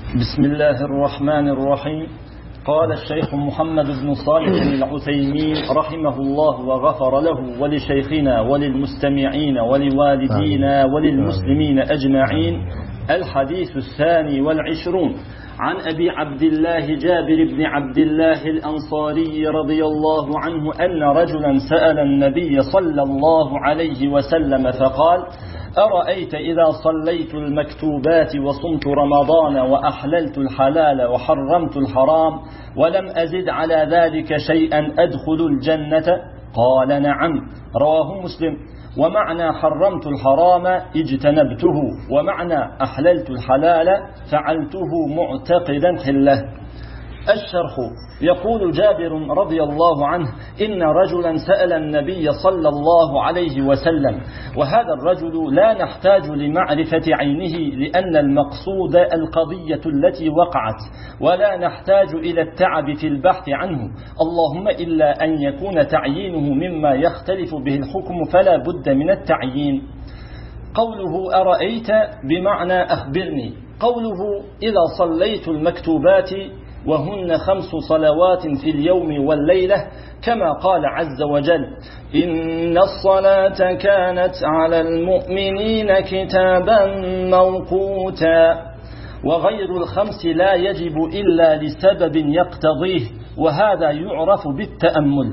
بسم الله الرحمن الرحيم. قال الشيخ محمد بن صالح العثيمين رحمه الله وغفر له ولشيخنا وللمستمعين ولوالدينا وللمسلمين أجمعين. الحديث 22 عن أبي عبد الله جابر بن عبد الله الأنصاري رضي الله عنه أن رجلا سأل النبي صلى الله عليه وسلم فقال: أرأيت إذا صليت المكتوبات وصمت رمضان وأحللت الحلال وحرمت الحرام ولم أزد على ذلك شيئا أدخل الجنة؟ قال: نعم. رواه مسلم. ومعنى حرمت الحرام اجتنبته، ومعنى أحللت الحلال فعلته معتقدا حله. الشرح: يقول جابر رضي الله عنه إن رجلا سأل النبي صلى الله عليه وسلم، وهذا الرجل لا نحتاج لمعرفة عينه لأن المقصود القضية التي وقعت، ولا نحتاج إلى التعب في البحث عنه، اللهم إلا أن يكون تعيينه مما يختلف به الحكم فلا بد من التعيين. قوله أرأيت بمعنى أخبرني. قوله إذا صليت المكتوبات وهن 5 صلوات في اليوم والليلة، كما قال عز وجل: إن الصلاة كانت على المؤمنين كتابا موقوتا. وغير ال5 لا يجب إلا لسبب يقتضيه، وهذا يعرف بالتأمل.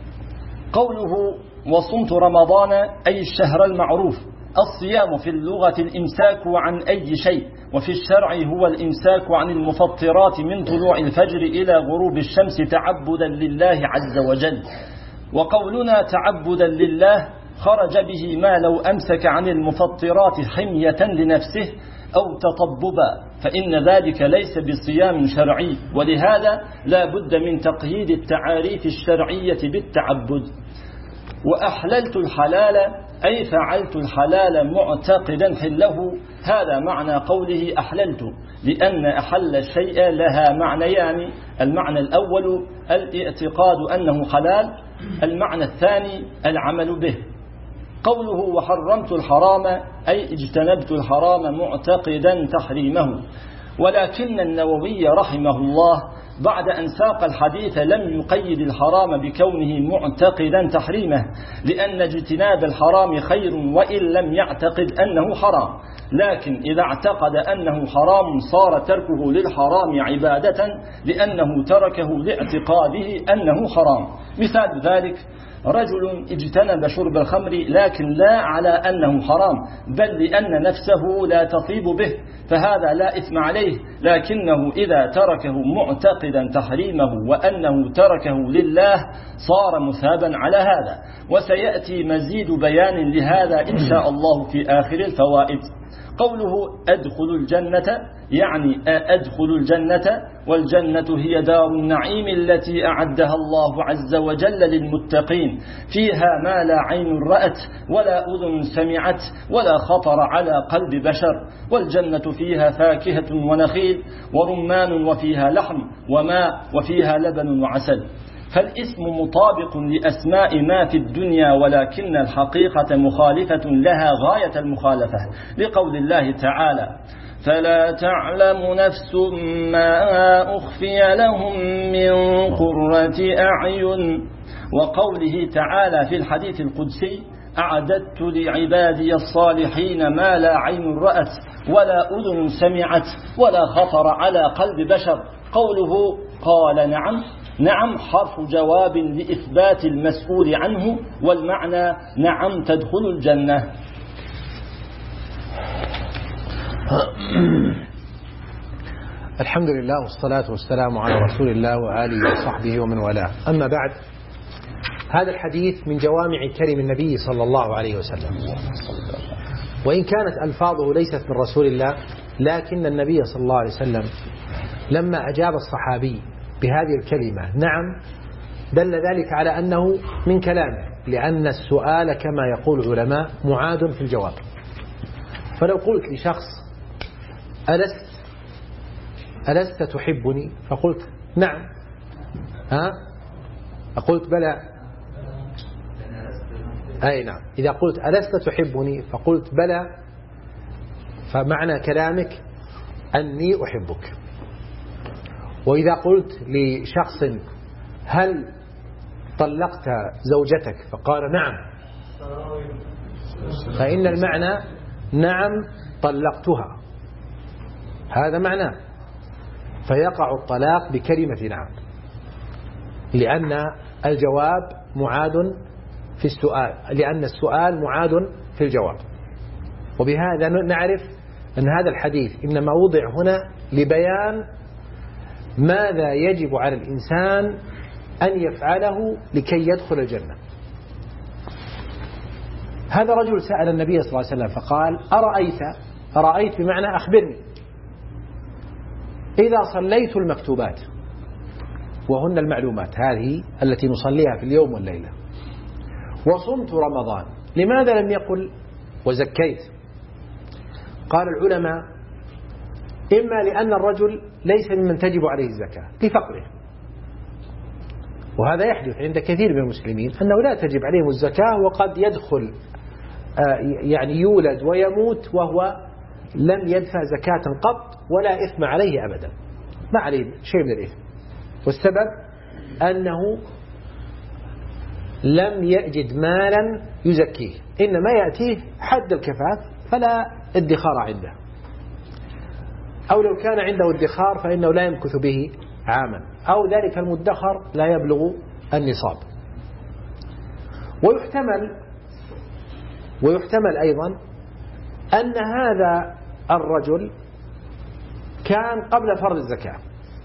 قوله وصمت رمضان أي الشهر المعروف. الصيام في اللغة الإمساك عن أي شيء، وفي الشرع هو الإمساك عن المفطرات من طلوع الفجر إلى غروب الشمس تعبدا لله عز وجل. وقولنا تعبدا لله خرج به ما لو أمسك عن المفطرات حمية لنفسه أو تطببا، فإن ذلك ليس بصيام شرعي، ولهذا لا بد من تقييد التعاريف الشرعية بالتعبد. وأحللت الحلال أي فعلت الحلال معتقدا حله، هذا معنى قوله أحللت، لأن أحل الشيء لها معنيان: المعنى الأول الاعتقاد أنه حلال، المعنى الثاني العمل به. قوله وحرمت الحرام أي اجتنبت الحرام معتقدا تحريمه. ولكن النووي رحمه الله بعد أن ساق الحديث لم يقيد الحرام بكونه معتقدا تحريمه، لأن اجتناب الحرام خير وإن لم يعتقد أنه حرام، لكن إذا اعتقد أنه حرام صار تركه للحرام عبادة، لأنه تركه لاعتقاده أنه حرام. مثال ذلك: رجل اجتنب شرب الخمر لكن لا على أنه حرام، بل لأن نفسه لا تطيب به، فهذا لا إثم عليه، لكنه إذا تركه معتقدا تحريمه وأنه تركه لله صار مثابا على هذا. وسيأتي مزيد بيان لهذا إن شاء الله في آخر الفوائد. قوله أدخل الجنة يعني أدخل الجنة، والجنة هي دار النعيم التي أعدها الله عز وجل للمتقين، فيها ما لا عين رأت ولا أذن سمعت ولا خطر على قلب بشر. والجنة فيها فاكهة ونخيل ورمان وفيها لحم وماء وفيها لبن وعسل. فالاسم مطابق لأسماء ما في الدنيا، ولكن الحقيقة مخالفة لها غاية المخالفة، لقول الله تعالى: فلا تعلم نفس ما أخفي لهم من قرة أعين. وقوله تعالى في الحديث القدسي: أعددت لعبادي الصالحين ما لا عين رأت ولا أذن سمعت ولا خطر على قلب بشر. قوله قال نعم، نعم حرف جواب لإثبات المسؤول عنه، والمعنى نعم تدخل الجنة. الحمد لله والصلاة والسلام على رسول الله وآله وصحبه ومن والاه. أما بعد، هذا الحديث من جوامع كلم النبي صلى الله عليه وسلم، وإن كانت ألفاظه ليست من رسول الله، لكن النبي صلى الله عليه وسلم لما أجاب الصحابي بهذه الكلمة نعم دل ذلك على أنه من كلامه، لأن السؤال كما يقول العلماء معاد في الجواب. فلو قلت لشخص ألست تحبني؟ فقلت نعم، فقلت بلى، أي نعم. إذا قلت ألست تحبني فقلت بلى، فمعنى كلامك أني أحبك. وإذا قلت لشخص هل طلقت زوجتك فقال نعم، فإن المعنى نعم طلقتها، هذا معناه، فيقع الطلاق بكلمة نعم، لأن الجواب معاد في السؤال، لأن السؤال معاد في الجواب. وبهذا نعرف أن هذا الحديث إنما وضع هنا لبيان ماذا يجب على الإنسان أن يفعله لكي يدخل الجنة. هذا رجل سأل النبي صلى الله عليه وسلم فقال أرأيت بمعنى أخبرني، إذا صليت المكتوبات وهن المعلومات هذه التي نصليها في اليوم والليلة، وصمت رمضان، لماذا لم يقل وزكيت؟ قال العلماء إما لأن الرجل ليس ممن تجب عليه الزكاة لفقره، وهذا يحدث عند كثير من المسلمين أنه لا تجب عليهم الزكاة، وقد يدخل يعني يولد ويموت وهو لم يدفع زكاة قط ولا إثم عليه أبدا، ما عليه شيء من الإثم، والسبب أنه لم يجد مالا يزكيه، إنما يأتيه حد الكفاف فلا ادخار عنده، أو لو كان عنده ادخار فإنه لا يمكث به عاما، أو ذلك المدخر لا يبلغ النصاب. ويحتمل أيضا أن هذا الرجل كان قبل فرض الزكاة،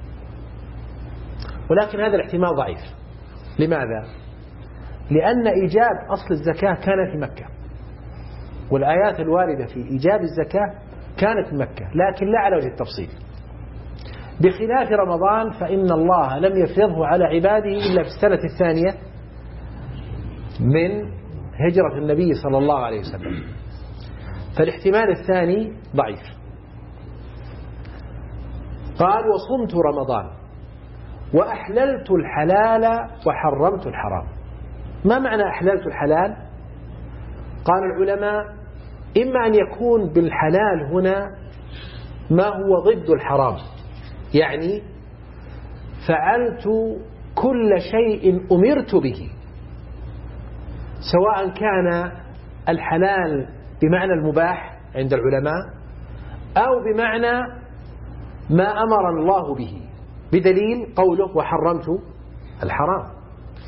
ولكن هذا الاحتمال ضعيف. لماذا؟ لأن إيجاب أصل الزكاة كان في مكة، والآيات الواردة في إيجاب الزكاة كانت في مكة، لكن لا على وجه التفصيل، بخلاف رمضان فإن الله لم يفرضه على عباده إلا في السنة الثانية من هجرة النبي صلى الله عليه وسلم، فالاحتمال الثاني ضعيف. قال وصمت رمضان وأحللت الحلال وحرمت الحرام. ما معنى أحللت الحلال؟ قال العلماء إما أن يكون بالحلال هنا ما هو ضد الحرام، يعني فعلت كل شيء أمرت به، سواء كان الحلال بمعنى المباح عند العلماء أو بمعنى ما أمر الله به، بدليل قوله وحرمت الحرام.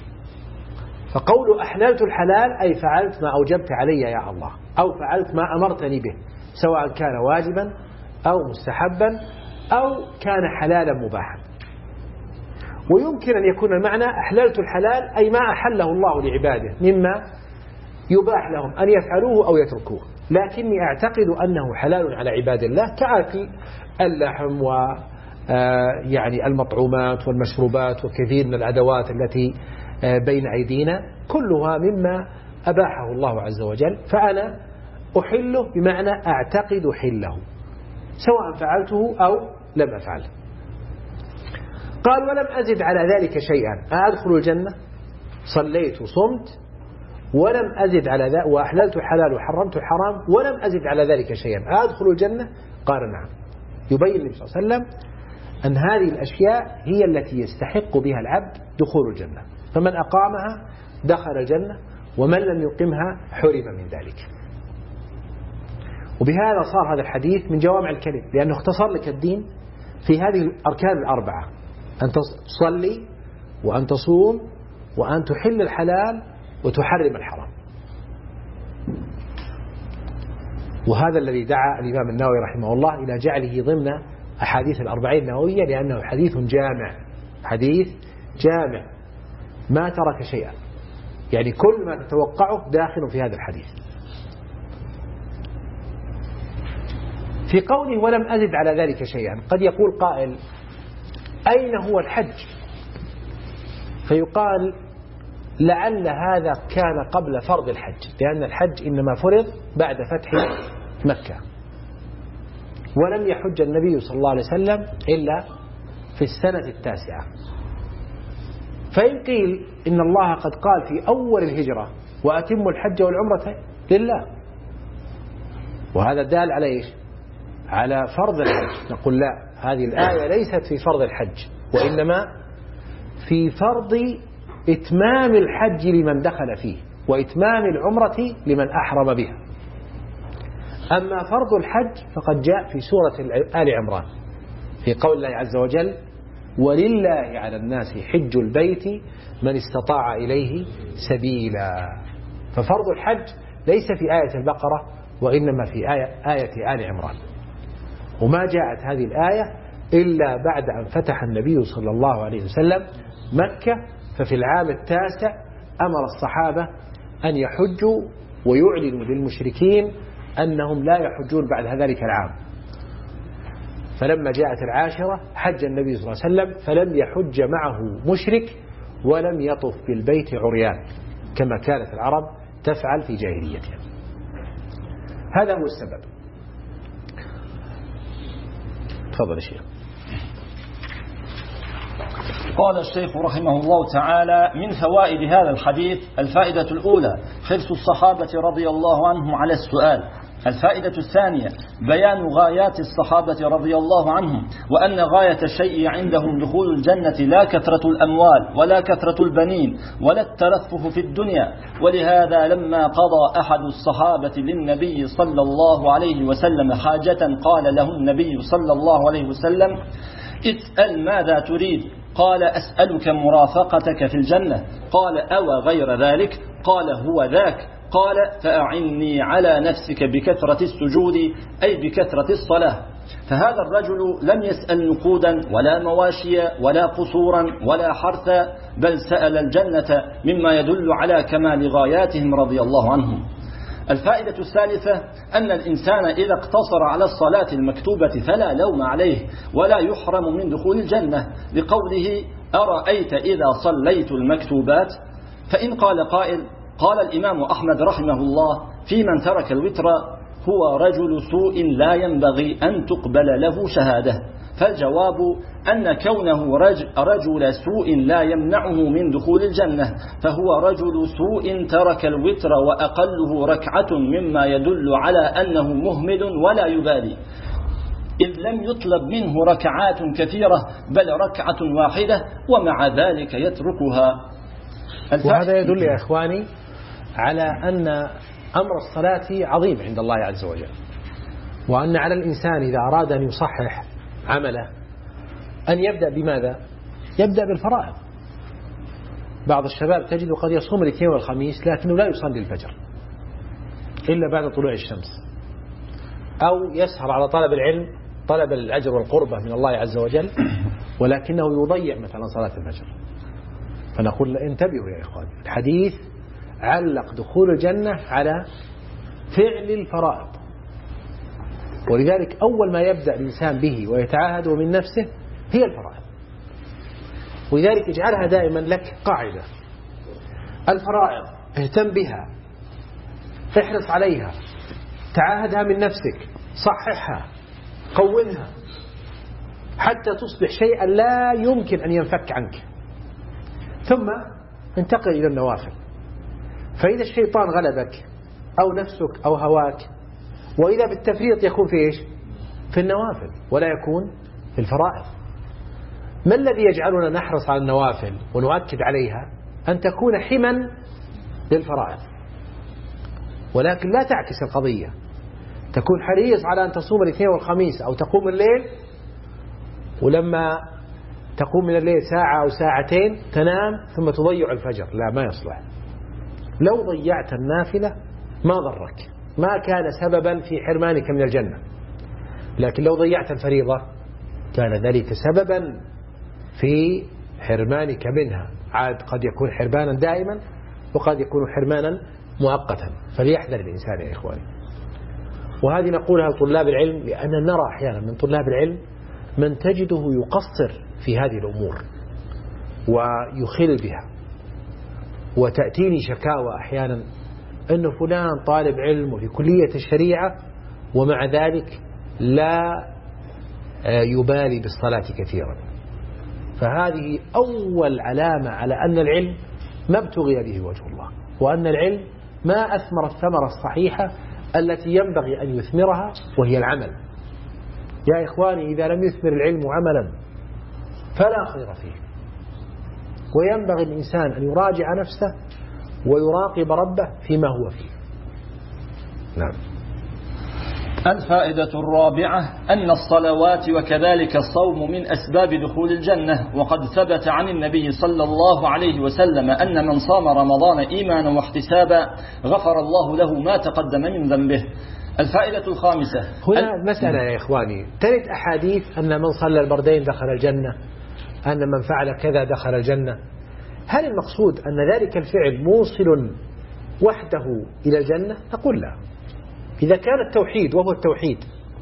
فقول أحللت الحلال أي فعلت ما أوجبت علي يا الله، أو فعلت ما أمرتني به، سواء كان واجبا أو مستحبا أو كان حلالا مباحا. ويمكن أن يكون المعنى أحللت الحلال أي ما أحله الله لعباده مما يباح لهم أن يفعلوه أو يتركوه، لكني أعتقد أنه حلال على عباد الله كأكل اللحم يعني المطعومات والمشروبات وكثير من الأدوات التي بين أيدينا، كلها مما أباحه الله عز وجل، فأنا أحله بمعنى أعتقد حله سواء فعلته أو لم أفعله. قال ولم أزد على ذلك شيئا، أدخل الجنة؟ صليت وصمت ولم أزد على ذلك، وأحللت الحلال وحرمت الحرام ولم أزد على ذلك شيئا، أدخل الجنة؟ قال نعم. يبين النبي صلى الله عليه وسلم أن هذه الأشياء هي التي يستحق بها العبد دخول الجنة، فمن أقامها دخل الجنة ومن لم يقمها حرم من ذلك. وبهذا صار هذا الحديث من جوامع الكلم، لأنه اختصر لك الدين في هذه الأركان الأربعة: أن تصلي وأن تصوم وأن تحل الحلال وتحرم الحرام. وهذا الذي دعا الإمام النووي رحمه الله إلى جعله ضمن أحاديث الأربعين النووية، لأنه حديث جامع، حديث جامع ما ترك شيئا، يعني كل ما تتوقعه داخل في هذا الحديث. في قوله ولم أزد على ذلك شيئا قد يقول قائل أين هو الحج؟ فيقال لعل هذا كان قبل فرض الحج، لأن الحج إنما فرض بعد فتح مكة، ولم يحج النبي صلى الله عليه وسلم إلا في السنة التاسعة. فإن قيل إن الله قد قال في أول الهجرة وأتموا الحج والعمرة لله، وهذا دال على إيش؟ على فرض الحج. نقول لا، هذه الآية ليست في فرض الحج، وإنما في فرض إتمام الحج لمن دخل فيه وإتمام العمرة لمن أحرم بها. أما فرض الحج فقد جاء في سورة آل عمران في قول الله عز وجل: ولله على الناس حج البيت من استطاع إليه سبيلا. ففرض الحج ليس في آية البقرة وإنما في آية آل عمران. وما جاءت هذه الآية إلا بعد أن فتح النبي صلى الله عليه وسلم مكة، ففي العام 9 أمر الصحابة أن يحجوا ويعلنوا للمشركين أنهم لا يحجون بعد ذلك العام. فلما جاءت 10 حج النبي صلى الله عليه وسلم فلم يحج معه مشرك ولم يطف بالبيت عريان كما كانت العرب تفعل في جاهليتها. هذا هو السبب. تفضل الشيخ. قال الشيخ رحمه الله تعالى: من فوائد هذا الحديث: الفائدة الأولى حرص الصحابة رضي الله عنهم على السؤال. الفائدة الثانية بيان غايات الصحابة رضي الله عنهم، وأن غاية الشيء عندهم دخول الجنة لا كثرة الأموال ولا كثرة البنين ولا الترفه في الدنيا. ولهذا لما قضى أحد الصحابة للنبي صلى الله عليه وسلم حاجة قال له النبي صلى الله عليه وسلم: اسأل ماذا تريد؟ قال: أسألك مرافقتك في الجنة. قال: أو غير ذلك؟ قال: هو ذاك. قال: فأعني على نفسك بكثرة السجود، أي بكثرة الصلاة. فهذا الرجل لم يسأل نقودا ولا مواشيا ولا قصورا ولا حرثا، بل سأل الجنة، مما يدل على كمال غاياتهم رضي الله عنهم. الفائدة الثالثة أن الإنسان إذا اقتصر على الصلاة المكتوبة فلا لوم عليه ولا يحرم من دخول الجنة، لقوله: أرأيت إذا صليت المكتوبات؟ فإن قال قائل: قال الإمام أحمد رحمه الله في من ترك الوتر: هو رجل سوء لا ينبغي أن تقبل له شهادة. فالجواب أن كونه رجل سوء لا يمنعه من دخول الجنة، فهو رجل سوء ترك الوتر وأقله ركعة، مما يدل على أنه مهمل ولا يبالي، إذ لم يطلب منه ركعات كثيرة بل ركعة واحدة، ومع ذلك يتركها. وهذا يدل يا إخواني على أن أمر الصلاة عظيم عند الله عز وجل، وأن على الإنسان إذا أراد أن يصحح عمله أن يبدأ بماذا؟ يبدأ بالفرائض. بعض الشباب تجد قد يصوم الاثنين والخميس لكنه لا يصلي الفجر إلا بعد طلوع الشمس، أو يسهر على طلب العلم، طلب الأجر والقربة من الله عز وجل، ولكنه يضيع مثلا صلاة الفجر. فنقول انتبهوا يا إخواني، الحديث علق دخول الجنة على فعل الفرائض، ولذلك أول ما يبدأ الإنسان به ويتعاهده من نفسه هي الفرائض. ولذلك اجعلها دائما لك قاعدة: الفرائض اهتم بها، احرص عليها، تعاهدها من نفسك، صححها، قومها، حتى تصبح شيئا لا يمكن أن ينفك عنك. ثم انتقل إلى النوافل. فإذا الشيطان غلبك أو نفسك أو هواك، وإذا بالتفريط يكون في إيش؟ في النوافل ولا يكون في الفرائض. ما الذي يجعلنا نحرص على النوافل ونؤكد عليها؟ أن تكون حما للفرائض، ولكن لا تعكس القضية، تكون حريص على أن تصوم الاثنين والخميس أو تقوم الليل، ولما تقوم من الليل ساعة أو ساعتين تنام ثم تضيع الفجر. لا، ما يصلح. لو ضيعت النافلة ما ضرك، ما كان سببا في حرمانك من الجنة، لكن لو ضيعت الفريضة كان ذلك سببا في حرمانك منها. عاد قد يكون حرمانا دائما وقد يكون حرمانا مؤقتا، فليحذر الإنسان يا إخواني. وهذه نقولها لطلاب العلم، لأن نرى أحيانا من طلاب العلم من تجده يقصر في هذه الأمور ويخل بها. وتأتيني شكاوى أحيانا أن فلان طالب علم وفي كلية الشريعة ومع ذلك لا يبالي بالصلاة كثيرا. فهذه أول علامة على أن العلم ما ابتغي به وجه الله، وأن العلم ما أثمر الثمرة الصحيحة التي ينبغي أن يثمرها، وهي العمل. يا إخواني، إذا لم يثمر العلم عملا فلا خير فيه. وينبغي الإنسان أن يراجع نفسه ويراقب ربه فيما هو فيه. نعم. الفائدة الرابعة أن الصلوات وكذلك الصوم من أسباب دخول الجنة، وقد ثبت عن النبي صلى الله عليه وسلم أن من صام رمضان إيمانا واحتسابا غفر الله له ما تقدم من ذنبه. الفائدة الخامسة، هنا مسألة يا إخواني، ترد أحاديث أن من صلى البردين دخل الجنة، أن من فعل كذا دخل الجنة. هل المقصود أن ذلك الفعل موصل وحده إلى الجنة؟ نقول لا. إذا كان التوحيد وهو التوحيد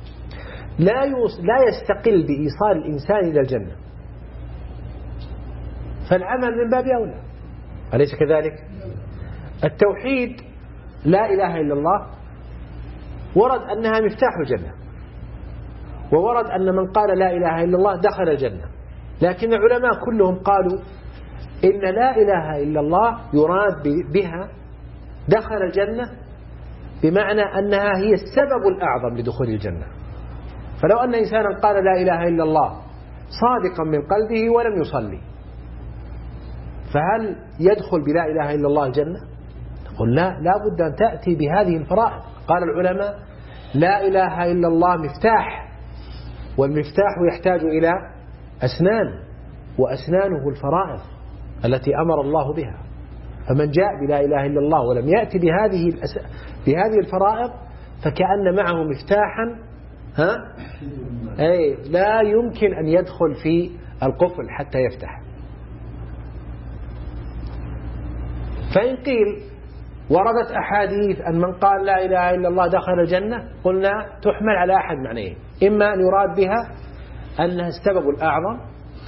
لا يستقل بإيصال الإنسان إلى الجنة، فالعمل من باب أولى، أليس كذلك؟ التوحيد لا إله إلا الله ورد أنها مفتاح الجنة، وورد أن من قال لا إله إلا الله دخل الجنة، لكن العلماء كلهم قالوا إن لا إله إلا الله يراد بها دخل الجنة، بمعنى أنها هي السبب الأعظم لدخول الجنة. فلو أن إنسانا قال لا إله إلا الله صادقا من قلبه ولم يصلي، فهل يدخل بلا إله إلا الله الجنة؟ نقول لا بد أن تأتي بهذه الفرائض. قال العلماء لا إله إلا الله مفتاح، والمفتاح يحتاج إلى أسنان، وأسنانه الفرائض التي أمر الله بها. فمن جاء بلا إله إلا الله ولم يأتي بهذه الفرائض فكأن معه مفتاحا لا يمكن أن يدخل في القفل حتى يفتح. فإن قيل وردت أحاديث أن من قال لا إله إلا الله دخل الجنة، قلنا تحمل على أحد معنيه، إما أن يراد بها أنها السبب الأعظم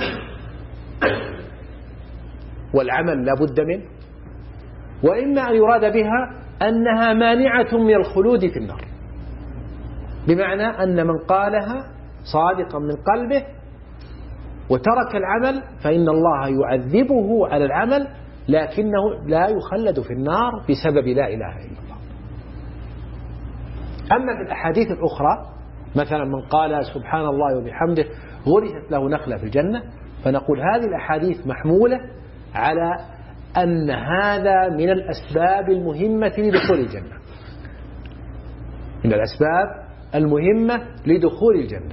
والعمل لا بد منه، وإما أن يراد بها أنها مانعة من الخلود في النار، بمعنى أن من قالها صادقا من قلبه وترك العمل فإن الله يعذبه على العمل، لكنه لا يخلد في النار بسبب لا إله إلا الله. أما في الأحاديث الأخرى مثلا من قال سبحان الله وبحمده غرست له نخلة في الجنة، فنقول هذه الأحاديث محمولة على أن هذا من الأسباب المهمة لدخول الجنة، من الأسباب المهمة لدخول الجنة،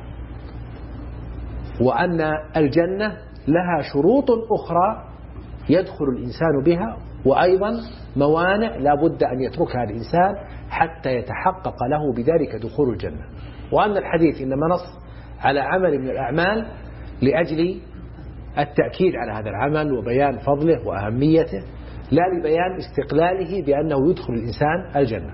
وأن الجنة لها شروط أخرى يدخل الإنسان بها، وأيضا موانع لا بد أن يتركها الإنسان حتى يتحقق له بذلك دخول الجنة. وأن الحديث إنما نص على عمل من الأعمال لأجل التأكيد على هذا العمل وبيان فضله وأهميته، لا لبيان استقلاله بأنه يدخل الإنسان الجنة.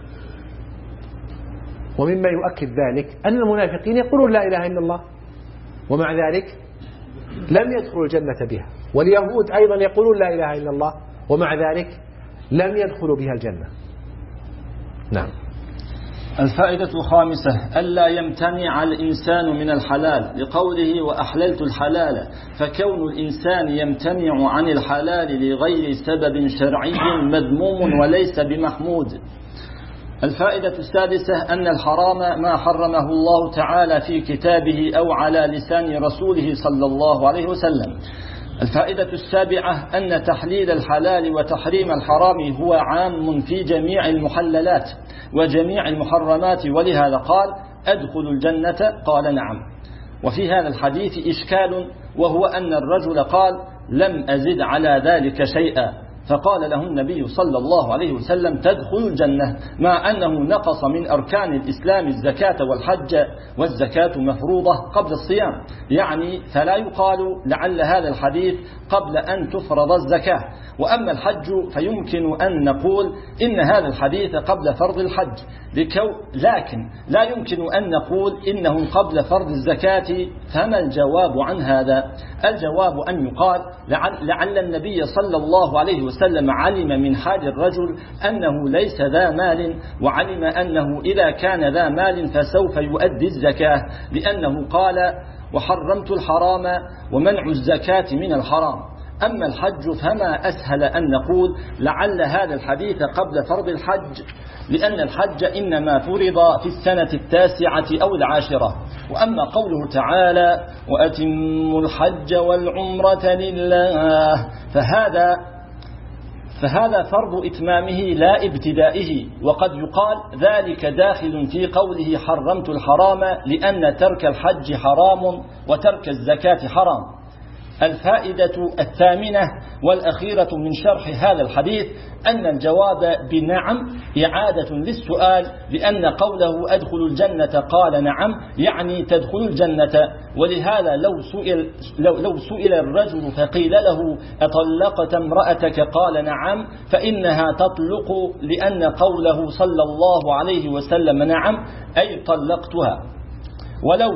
ومما يؤكد ذلك أن المنافقين يقولون لا إله إلا الله ومع ذلك لم يدخلوا الجنة بها، واليهود أيضا يقولون لا إله إلا الله ومع ذلك لم يدخلوا بها الجنة. نعم. الفائدة الخامسة ألا يمتنع الإنسان من الحلال، لقوله وأحللت الحلال، فكون الإنسان يمتنع عن الحلال لغير سبب شرعي مذموم وليس بمحمود. الفائدة السادسة أن الحرام ما حرمه الله تعالى في كتابه أو على لسان رسوله صلى الله عليه وسلم. الفائدة السابعة أن تحليل الحلال وتحريم الحرام هو عام في جميع المحللات وجميع المحرمات، ولهذا قال أدخل الجنة قال نعم. وفي هذا الحديث إشكال، وهو أن الرجل قال لم أزد على ذلك شيئا، فقال له النبي صلى الله عليه وسلم تدخل الجنة، مع أنه نقص من أركان الإسلام الزكاة والحج، والزكاة مفروضة قبل الصيام، يعني فلا يقال لعل هذا الحديث قبل أن تفرض الزكاة. وأما الحج فيمكن أن نقول إن هذا الحديث قبل فرض الحج، لكن لا يمكن أن نقول إنه قبل فرض الزكاة. فما الجواب عن هذا؟ الجواب أن يقال لعل النبي صلى الله عليه وسلم علم من حال الرجل أنه ليس ذا مال، وعلم أنه إذا كان ذا مال فسوف يؤدي الزكاة، لأنه قال وحرمت الحرام ومنع الزكاة من الحرام. أما الحج فما أسهل أن نقول لعل هذا الحديث قبل فرض الحج، لأن الحج إنما فرض في السنة 9 أو 10. وأما قوله تعالى وأتموا الحج والعمرة لله فهذا فرض إتمامه لا ابتدائه. وقد يقال ذلك داخل في قوله حرمت الحرام، لأن ترك الحج حرام وترك الزكاة حرام. الفائدة الثامنة والأخيرة من شرح هذا الحديث أن الجواب بنعم إعادة للسؤال، لأن قوله أدخل الجنة قال نعم يعني تدخل الجنة. ولهذا لو سئل الرجل فقيل له أطلقت امرأتك قال نعم، فإنها تطلق، لأن قوله صلى الله عليه وسلم نعم أي طلقتها. ولو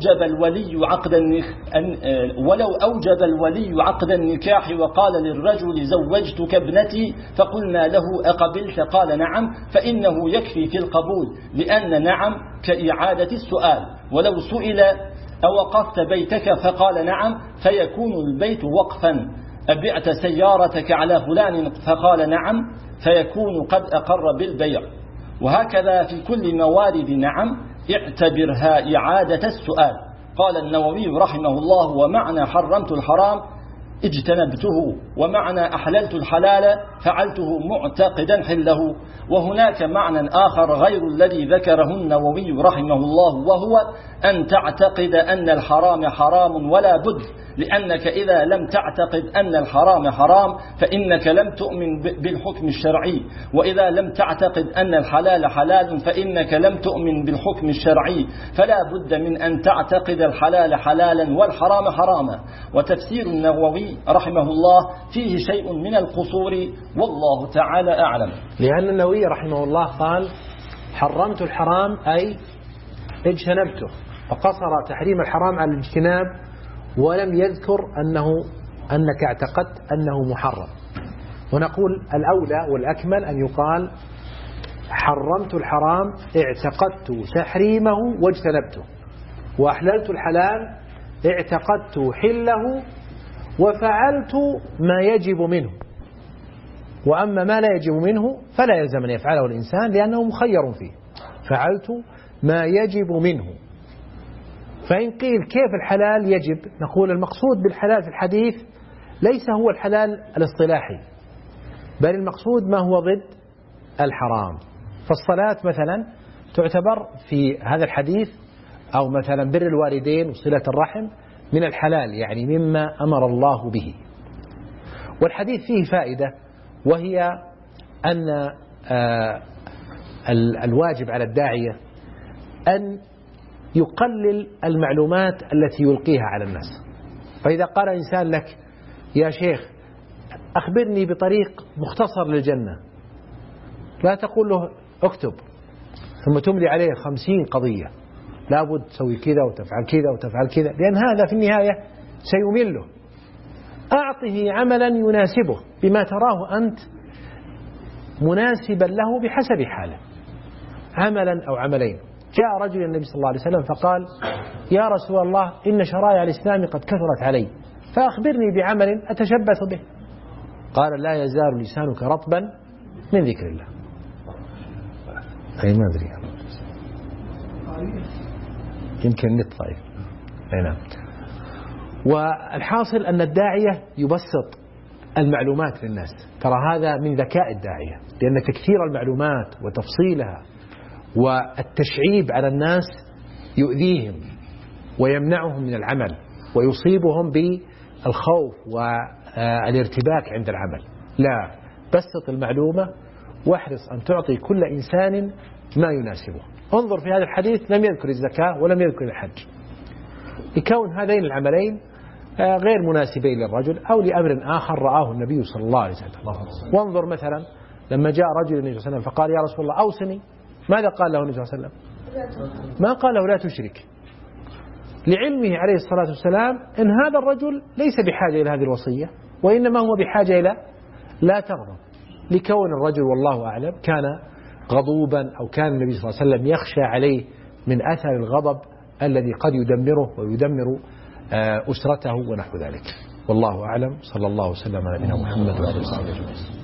أوجب الولي عقد النكاح وقال للرجل زوجتك ابنتي فقلنا له أقبلت قال نعم، فإنه يكفي في القبول، لأن نعم كإعادة السؤال. ولو سئل أوقفت بيتك فقال نعم فيكون البيت وقفا. أبعت سيارتك على فلان فقال نعم فيكون قد أقر بالبيع. وهكذا في كل موارد نعم اعتبرها إعادة السؤال. قال النووي رحمه الله ومعنى حرمت الحرام اجتنبته، ومعنى أحللت الحلال فعلته معتقدا حله. وهناك معنى آخر غير الذي ذكره النووي رحمه الله، وهو أن تعتقد أن الحرام حرام ولا بد، لأنك إذا لم تعتقد أن الحرام حرام فإنك لم تؤمن بالحكم الشرعي، وإذا لم تعتقد أن الحلال حلال فإنك لم تؤمن بالحكم الشرعي. فلا بد من أن تعتقد الحلال حلالا والحرام حراما. وتفسير النووي رحمه الله فيه شيء من القصور، والله تعالى أعلم. لأن النووي رحمه الله قال حرمت الحرام أي اجتنبته، فقصر تحريم الحرام على الاجتناب، ولم يذكر أنك اعتقدت أنه محرم. ونقول الأولى والأكمل أن يقال حرمت الحرام اعتقدت تحريمه واجتنبته، وأحللت الحلال اعتقدت حله وفعلت ما يجب منه. وأما ما لا يجب منه فلا يلزم أن يفعله الإنسان لأنه مخير فيه. فعلت ما يجب منه. فإن قيل كيف الحلال يجب، نقول المقصود بالحلال في الحديث ليس هو الحلال الاصطلاحي، بل المقصود ما هو ضد الحرام. فالصلاة مثلا تعتبر في هذا الحديث، أو مثلا بر الوالدين وصلة الرحم من الحلال، يعني مما أمر الله به. والحديث فيه فائدة، وهي أن الواجب على الداعية أن يقلل المعلومات التي يلقيها على الناس. فإذا قال إنسان لك يا شيخ أخبرني بطريق مختصر للجنة، لا تقول له اكتب ثم تملي عليه 50 قضية لابد تسوي كذا وتفعل كذا وتفعل كذا، لأن هذا في النهاية سيمله. أعطه عملا يناسبه بما تراه أنت مناسبا له بحسب حاله، عملا أو عملين. جاء رجل النبي صلى الله عليه وسلم فقال يا رسول الله إن شرائع الإسلام قد كثرت علي، فأخبرني بعمل أتشبث به. قال لا يزال لسانك رطبا من ذكر الله. أي ما أدري، يمكن النت طيب. أي نعم. والحاصل أن الداعية يبسط المعلومات للناس. ترى هذا من ذكاء الداعية، لأن تكثير المعلومات وتفصيلها والتشعيب على الناس يؤذيهم ويمنعهم من العمل ويصيبهم بالخوف والارتباك عند العمل. لا، بسط المعلومة واحرص أن تعطي كل إنسان ما يناسبه. انظر في هذا الحديث لم يذكر الزكاة ولم يذكر الحج، لكون هذين العملين غير مناسبين للرجل أو لأمر آخر رآه النبي صلى الله عليه وسلم. وانظر مثلا لما جاء رجل النبي صلى الله عليه وسلم فقال يا رسول الله أوصني، ماذا قال له النبي صلى الله عليه وسلم؟ ما قال له لا تشرك، لعلمه عليه الصلاة والسلام أن هذا الرجل ليس بحاجة إلى هذه الوصية، وإنما هو بحاجة إلى لا تغضب، لكون الرجل والله أعلم كان غضوبا، أو كان النبي صلى الله عليه وسلم يخشى عليه من أثر الغضب الذي قد يدمره ويدمر أسرته ونحو ذلك. والله أعلم. صلى الله وسلم على نبينا محمد وعلى آله وصحبه أجمعين.